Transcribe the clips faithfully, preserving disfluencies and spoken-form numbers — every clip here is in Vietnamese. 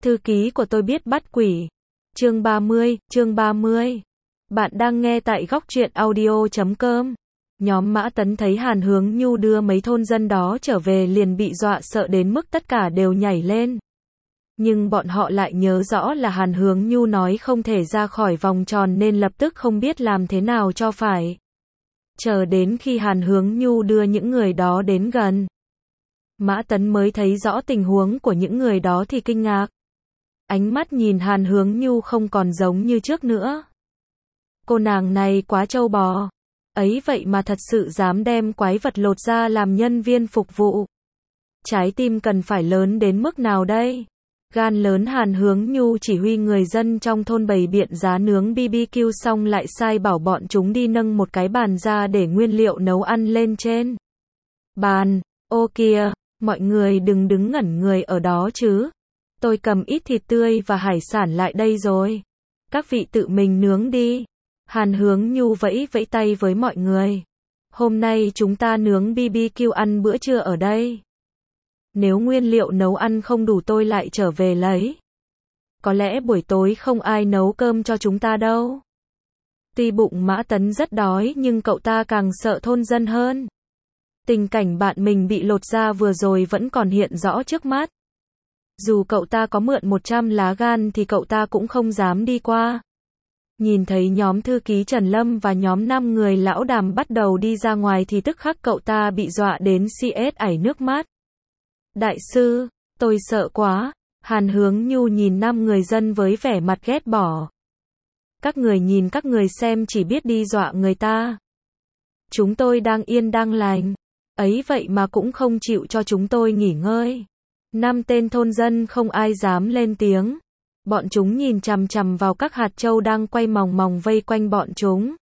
Thư ký của tôi biết bắt quỷ. Chương ba mươi, chương ba mươi. Bạn đang nghe tại góc truyện audio chấm com. Nhóm Mã Tấn thấy Hàn Hướng Nhu đưa mấy thôn dân đó trở về liền bị dọa sợ đến mức tất cả đều nhảy lên. Nhưng bọn họ lại nhớ rõ là Hàn Hướng Nhu nói không thể ra khỏi vòng tròn nên lập tức không biết làm thế nào cho phải. Chờ đến khi Hàn Hướng Nhu đưa những người đó đến gần, Mã Tấn mới thấy rõ tình huống của những người đó thì kinh ngạc. Ánh mắt nhìn Hàn Hướng Nhu không còn giống như trước nữa. Cô nàng này quá trâu bò. Ấy vậy mà thật sự dám đem quái vật lột ra làm nhân viên phục vụ. Trái tim cần phải lớn đến mức nào đây? Gan lớn. Hàn Hướng Nhu chỉ huy người dân trong thôn bày biện giá nướng bê bê kiu xong lại sai bảo bọn chúng đi nâng một cái bàn ra để nguyên liệu nấu ăn lên trên bàn. Ô kìa, mọi người đừng đứng ngẩn người ở đó chứ. Tôi cầm ít thịt tươi và hải sản lại đây rồi. Các vị tự mình nướng đi. Hàn Hướng Nhu vẫy vẫy tay với mọi người. Hôm nay chúng ta nướng bê bê kiu ăn bữa trưa ở đây. Nếu nguyên liệu nấu ăn không đủ tôi lại trở về lấy. Có lẽ buổi tối không ai nấu cơm cho chúng ta đâu. Tuy bụng Mã Tấn rất đói nhưng cậu ta càng sợ thôn dân hơn. Tình cảnh bạn mình bị lột da vừa rồi vẫn còn hiện rõ trước mắt. Dù cậu ta có mượn một trăm lá gan thì cậu ta cũng không dám đi qua. Nhìn thấy nhóm thư ký Trần Lâm và nhóm năm người lão đàm bắt đầu đi ra ngoài thì tức khắc cậu ta bị dọa đến xiết ảy nước mắt. Đại sư, tôi sợ quá. Hàn Hướng Nhu nhìn năm người dân với vẻ mặt ghét bỏ. Các người nhìn các người xem chỉ biết đi dọa người ta. Chúng tôi đang yên đang lành. Ấy vậy mà cũng không chịu cho chúng tôi nghỉ ngơi. Năm tên thôn dân không ai dám lên tiếng. Bọn chúng nhìn chằm chằm vào các hạt châu đang quay mòng mòng vây quanh bọn chúng.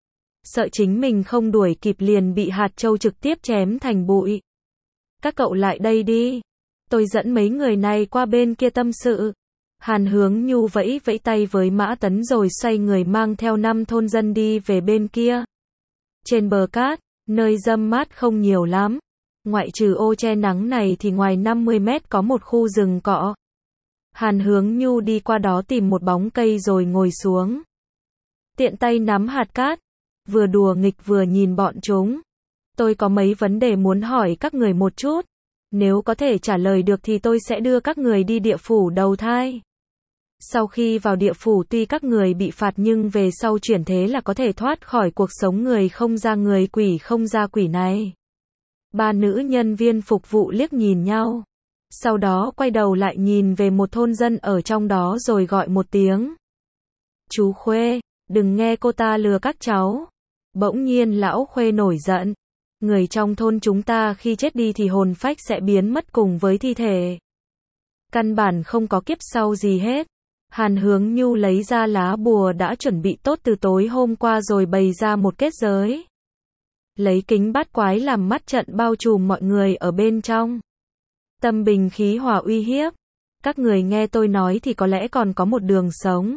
Sợ chính mình không đuổi kịp liền bị hạt châu trực tiếp chém thành bụi. Các cậu lại đây đi. Tôi dẫn mấy người này qua bên kia tâm sự. Hàn Hướng Nhu vẫy vẫy tay với Mã Tấn rồi xoay người mang theo năm thôn dân đi về bên kia. Trên bờ cát, nơi râm mát không nhiều lắm. Ngoại trừ ô che nắng này thì ngoài năm mươi mét có một khu rừng cọ. Hàn Hướng Nhu đi qua đó tìm một bóng cây rồi ngồi xuống. Tiện tay nắm hạt cát. Vừa đùa nghịch vừa nhìn bọn chúng. Tôi có mấy vấn đề muốn hỏi các người một chút. Nếu có thể trả lời được thì tôi sẽ đưa các người đi địa phủ đầu thai. Sau khi vào địa phủ tuy các người bị phạt nhưng về sau chuyển thế là có thể thoát khỏi cuộc sống người không ra người quỷ không ra quỷ này. Ba nữ nhân viên phục vụ liếc nhìn nhau. Sau đó quay đầu lại nhìn về một thôn dân ở trong đó rồi gọi một tiếng. Chú Khuê, đừng nghe cô ta lừa các cháu. Bỗng nhiên lão Khuê nổi giận. Người trong thôn chúng ta khi chết đi thì hồn phách sẽ biến mất cùng với thi thể. Căn bản không có kiếp sau gì hết. Hàn Hướng Nhu lấy ra lá bùa đã chuẩn bị tốt từ tối hôm qua rồi bày ra một kết giới. Lấy kính bát quái làm mắt trận bao trùm mọi người ở bên trong. Tâm bình khí hòa uy hiếp. Các người nghe tôi nói thì có lẽ còn có một đường sống.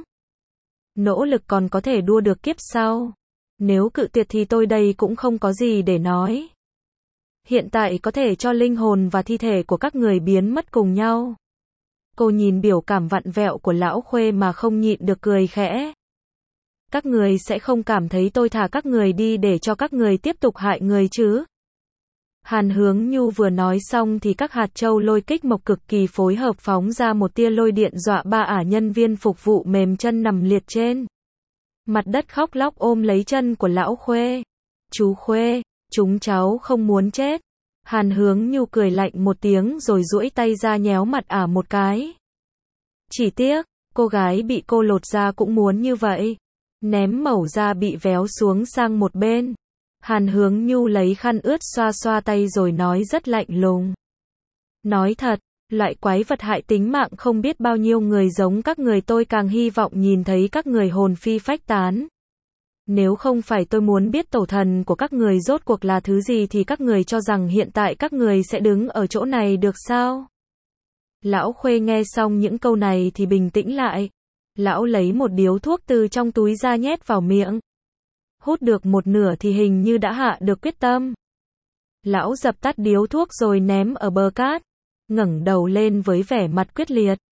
Nỗ lực còn có thể đua được kiếp sau. Nếu cự tuyệt thì tôi đây cũng không có gì để nói. Hiện tại có thể cho linh hồn và thi thể của các người biến mất cùng nhau. Cô nhìn biểu cảm vặn vẹo của lão Khuê mà không nhịn được cười khẽ. Các người sẽ không cảm thấy tôi thả các người đi để cho các người tiếp tục hại người chứ? Hàn Hướng Nhu vừa nói xong thì các hạt châu lôi kích mộc cực kỳ phối hợp phóng ra một tia lôi điện dọa ba ả nhân viên phục vụ mềm chân nằm liệt trên mặt đất khóc lóc ôm lấy chân của lão Khuê. Chú Khuê, chúng cháu không muốn chết. Hàn Hướng Nhu cười lạnh một tiếng rồi duỗi tay ra nhéo mặt ả một cái. Chỉ tiếc, cô gái bị cô lột da cũng muốn như vậy. Ném mẩu da bị véo xuống sang một bên. Hàn Hướng Nhu lấy khăn ướt xoa xoa tay rồi nói rất lạnh lùng. Nói thật, loại quái vật hại tính mạng không biết bao nhiêu người giống các người tôi càng hy vọng nhìn thấy các người hồn phi phách tán. Nếu không phải tôi muốn biết tổ thần của các người rốt cuộc là thứ gì thì các người cho rằng hiện tại các người sẽ đứng ở chỗ này được sao? Lão Khuê nghe xong những câu này thì bình tĩnh lại. Lão lấy một điếu thuốc từ trong túi ra nhét vào miệng. Hút được một nửa thì hình như đã hạ được quyết tâm. Lão dập tắt điếu thuốc rồi ném ở bờ cát. Ngẩng đầu lên với vẻ mặt quyết liệt.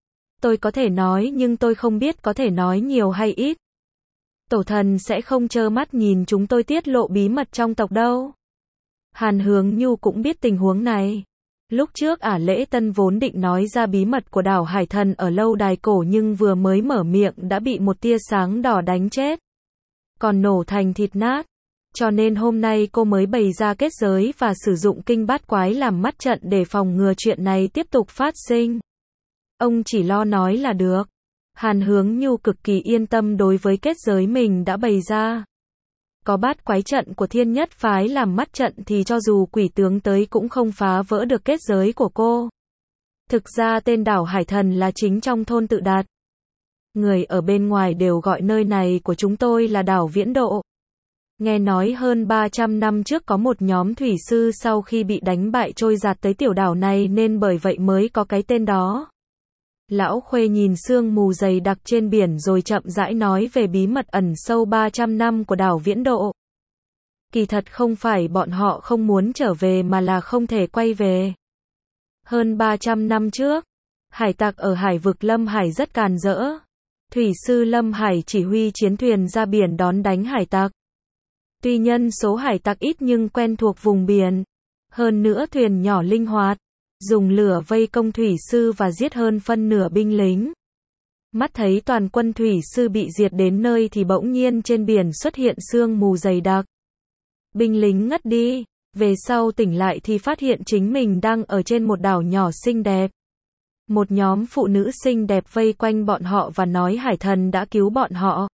Tôi có thể nói nhưng tôi không biết có thể nói nhiều hay ít. Tổ thần sẽ không trơ mắt nhìn chúng tôi tiết lộ bí mật trong tộc đâu. Hàn Hướng Nhu cũng biết tình huống này. Lúc trước Ả Lễ Tân vốn định nói ra bí mật của đảo Hải Thần ở lâu đài cổ nhưng vừa mới mở miệng đã bị một tia sáng đỏ đánh chết. Còn nổ thành thịt nát. Cho nên hôm nay cô mới bày ra kết giới và sử dụng kinh bát quái làm mắt trận để phòng ngừa chuyện này tiếp tục phát sinh. Ông chỉ lo nói là được. Hàn Hướng Nhu cực kỳ yên tâm đối với kết giới mình đã bày ra. Có bát quái trận của Thiên Nhất Phái làm mắt trận thì cho dù quỷ tướng tới cũng không phá vỡ được kết giới của cô. Thực ra tên đảo Hải Thần là chính trong thôn tự đặt. Người ở bên ngoài đều gọi nơi này của chúng tôi là đảo Viễn Độ. Nghe nói hơn ba trăm năm trước có một nhóm thủy sư sau khi bị đánh bại trôi dạt tới tiểu đảo này nên bởi vậy mới có cái tên đó. Lão Khuê nhìn sương mù dày đặc trên biển rồi chậm rãi nói về bí mật ẩn sâu ba trăm năm của đảo Viễn Độ. Kỳ thật không phải bọn họ không muốn trở về mà là không thể quay về. Hơn ba trăm năm trước, hải tặc ở hải vực Lâm Hải rất càn rỡ. Thủy sư Lâm Hải chỉ huy chiến thuyền ra biển đón đánh hải tặc. Tuy nhân số hải tặc ít nhưng quen thuộc vùng biển. Hơn nữa thuyền nhỏ linh hoạt. Dùng lửa vây công thủy sư và giết hơn phân nửa binh lính. Mắt thấy toàn quân thủy sư bị diệt đến nơi thì bỗng nhiên trên biển xuất hiện sương mù dày đặc. Binh lính ngất đi, về sau tỉnh lại thì phát hiện chính mình đang ở trên một đảo nhỏ xinh đẹp. Một nhóm phụ nữ xinh đẹp vây quanh bọn họ và nói Hải Thần đã cứu bọn họ.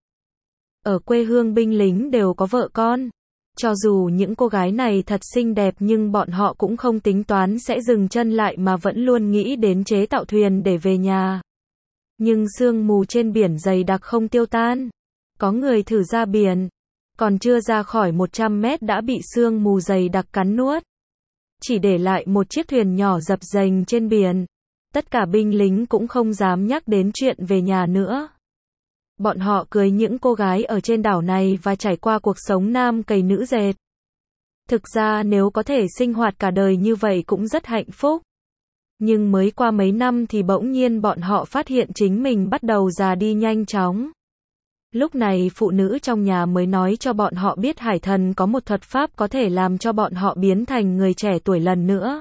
Ở quê hương binh lính đều có vợ con. Cho dù những cô gái này thật xinh đẹp nhưng bọn họ cũng không tính toán sẽ dừng chân lại mà vẫn luôn nghĩ đến chế tạo thuyền để về nhà. Nhưng sương mù trên biển dày đặc không tiêu tan. Có người thử ra biển. Còn chưa ra khỏi một trăm mét đã bị sương mù dày đặc cắn nuốt. Chỉ để lại một chiếc thuyền nhỏ dập dềnh trên biển. Tất cả binh lính cũng không dám nhắc đến chuyện về nhà nữa. Bọn họ cưới những cô gái ở trên đảo này và trải qua cuộc sống nam cày nữ dệt. Thực ra nếu có thể sinh hoạt cả đời như vậy cũng rất hạnh phúc. Nhưng mới qua mấy năm thì bỗng nhiên bọn họ phát hiện chính mình bắt đầu già đi nhanh chóng. Lúc này phụ nữ trong nhà mới nói cho bọn họ biết Hải Thần có một thuật pháp có thể làm cho bọn họ biến thành người trẻ tuổi lần nữa.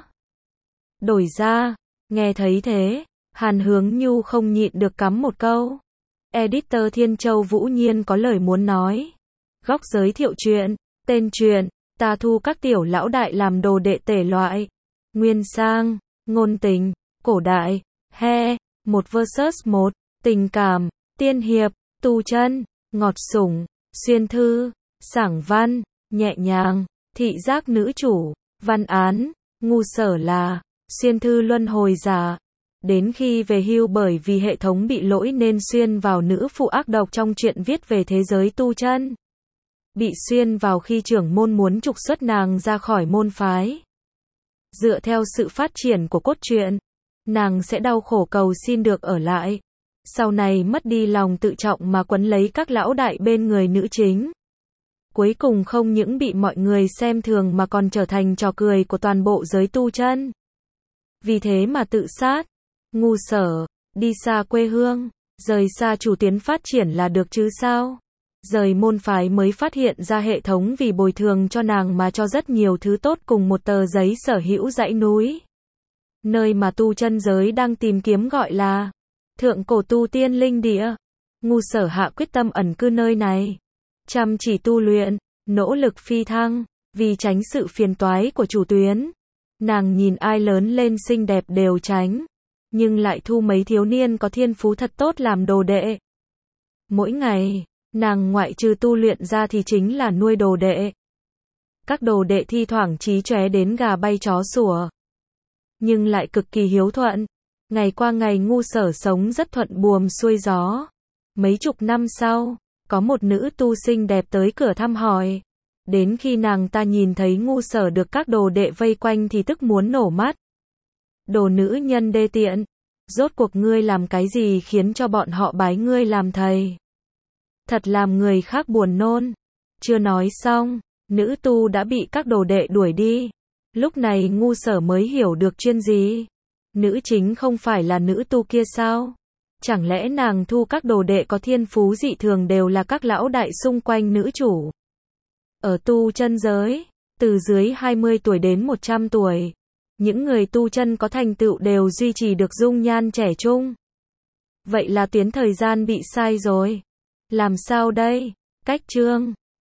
Đổi ra, nghe thấy thế, Hàn Hướng Nhu không nhịn được cắm một câu. Editor Thiên Châu Vũ Nhiên có lời muốn nói. Góc giới thiệu chuyện, tên truyện, ta thu các tiểu lão đại làm đồ đệ tể loại. Nguyên sang, ngôn tình, cổ đại, he, một versus một, tình cảm, tiên hiệp, tu chân, ngọt sủng, xuyên thư, sảng văn, nhẹ nhàng, thị giác nữ chủ, văn án, ngu sở là, xuyên thư luân hồi giả. Đến khi về hưu bởi vì hệ thống bị lỗi nên xuyên vào nữ phụ ác độc trong truyện viết về thế giới tu chân. Bị xuyên vào khi trưởng môn muốn trục xuất nàng ra khỏi môn phái. Dựa theo sự phát triển của cốt truyện, nàng sẽ đau khổ cầu xin được ở lại. Sau này mất đi lòng tự trọng mà quấn lấy các lão đại bên người nữ chính. Cuối cùng không những bị mọi người xem thường mà còn trở thành trò cười của toàn bộ giới tu chân. Vì thế mà tự sát. Ngu sở, đi xa quê hương, rời xa chủ tuyến phát triển là được chứ sao? Rời môn phái mới phát hiện ra hệ thống vì bồi thường cho nàng mà cho rất nhiều thứ tốt cùng một tờ giấy sở hữu dãy núi. Nơi mà tu chân giới đang tìm kiếm gọi là thượng cổ tu tiên linh địa. Ngu sở hạ quyết tâm ẩn cư nơi này. Chăm chỉ tu luyện, nỗ lực phi thăng, vì tránh sự phiền toái của chủ tuyến. Nàng nhìn ai lớn lên xinh đẹp đều tránh. Nhưng lại thu mấy thiếu niên có thiên phú thật tốt làm đồ đệ. Mỗi ngày, nàng ngoại trừ tu luyện ra thì chính là nuôi đồ đệ. Các đồ đệ thi thoảng chí chóe đến gà bay chó sủa. Nhưng lại cực kỳ hiếu thuận. Ngày qua ngày ngu sở sống rất thuận buồm xuôi gió. Mấy chục năm sau, có một nữ tu xinh đẹp tới cửa thăm hỏi. Đến khi nàng ta nhìn thấy ngu sở được các đồ đệ vây quanh thì tức muốn nổ mắt. Đồ nữ nhân đê tiện, rốt cuộc ngươi làm cái gì khiến cho bọn họ bái ngươi làm thầy? Thật làm người khác buồn nôn. Chưa nói xong, nữ tu đã bị các đồ đệ đuổi đi. Lúc này ngu sở mới hiểu được chuyện gì. Nữ chính không phải là nữ tu kia sao? Chẳng lẽ nàng thu các đồ đệ có thiên phú dị thường đều là các lão đại xung quanh nữ chủ? Ở tu chân giới, từ dưới hai mươi tuổi đến một trăm tuổi, những người tu chân có thành tựu đều duy trì được dung nhan trẻ trung. Vậy là tuyến thời gian bị sai rồi. Làm sao đây? Cách chương